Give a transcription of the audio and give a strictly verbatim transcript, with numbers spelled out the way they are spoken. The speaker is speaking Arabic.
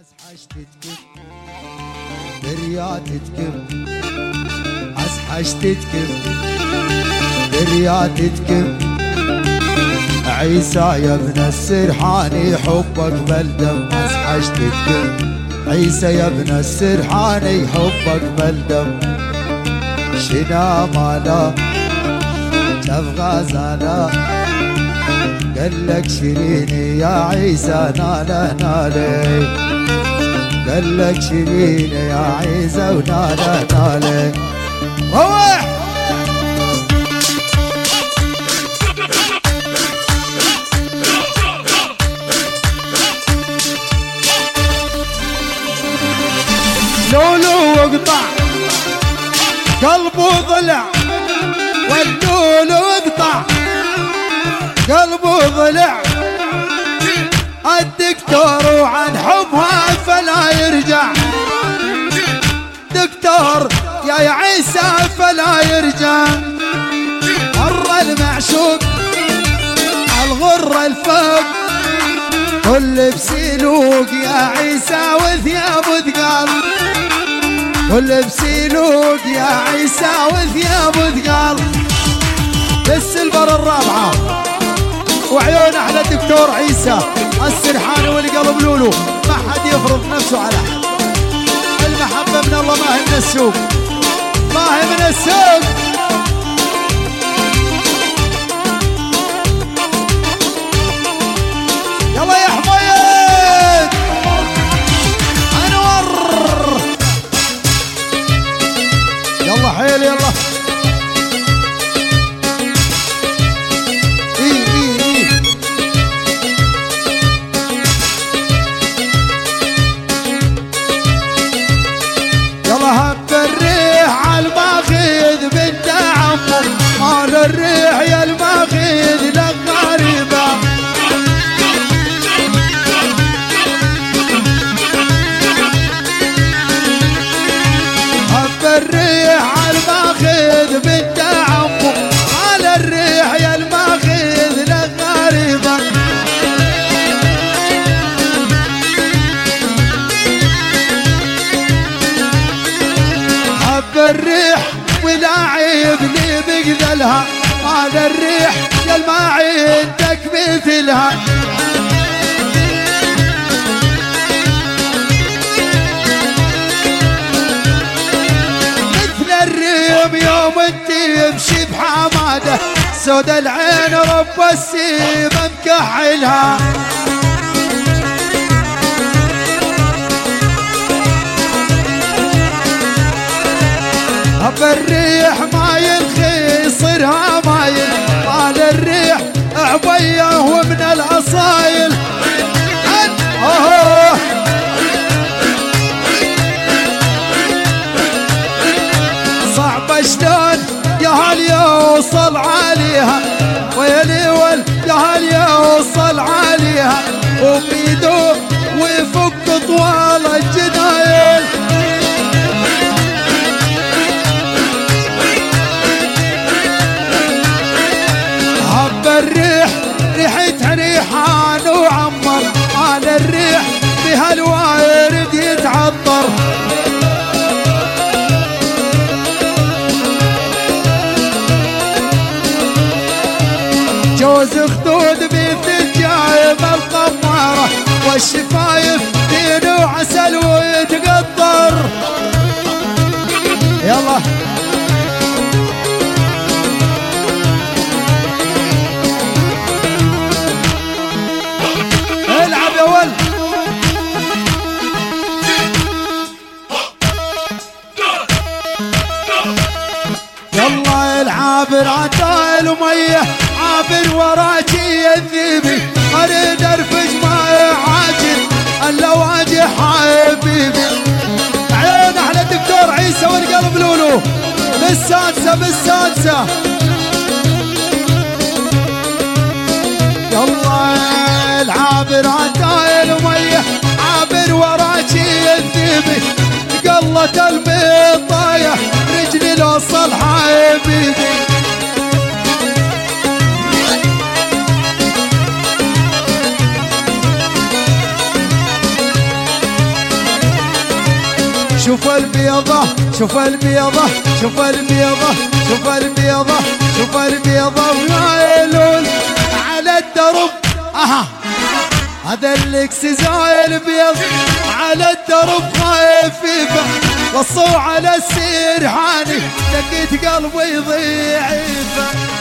عسحش تتكب بريا تتكب عسحش تتكب بريا تتكب عيسى يا ابن السرحاني حبك بلدم عسحش تتكب عيسى يا ابن السرحاني حبك بلدم شنا مالا شاف غزالا قالك شيريني يا عيسى نالا نالي قالك شيريني يا عيسى ونالا نالي روح لولو واقطع قلبه ضلع واللولو اقطع قلبه ضلع الدكتور وعن حبها فلا يرجع دكتور يا عيسى فلا يرجع مر المعشوق عالغرة الفوق كل بسلوق يا عيسى وثيابه ثقال كل بسلوق يا عيسى وثيابه ثقال بالسلبر الرابعة وعيون احلى الدكتور عيسى السرحاني والقلب لولو ما حد يفرض نفسه على حد المحبة من الله ما هي من السوق ما هي من السوق يلا يا حميد انور يلا حيل يلا الريح يا الماخذ لك غريبة حب الريح على الماخذ بنت عمو على الريح يا الماخذ لك غريبة حب الريح ولا عيب لي بقذلها هذا الريح يا الماعين مثلها مثل الريم يوم انت يمشي بحماده سود العين رب السيما مكحلها هب الريح ما يلخي صرها مايل طال الريح عبيه ومن الاصايل أوه. صعب شلون يا هل يوصل عليها ويلي ول يا هل يوصل عليها وبيده ويفك طوال الجنايل الريح ريحتها ريحان وعمر على الريح بها الوارد يتعطر جوز خدود مثل الجايب القمارة والشفايف دين وعسل ويتقطر يلا يلا العابر عطا المية عابر وراكي الذيبي اريد ارفج ما عاجل الا واجه حبيبي عين احلى الدكتور عيسى والقلب لولو بالسادسة بالسادسة يلا العابر عطا المية عابر وراكي الذيبي قلت البيضاية رجلي لوصل حبيبي شوف البيضة شوف البيضة شوف البيضة شوف البيضة شوف البيضة ويايلون على الدرب. اها هذا اللكس زايل بيض على الدرب خايف وصوا على السيرحاني دقيت قلبي ضعيفة.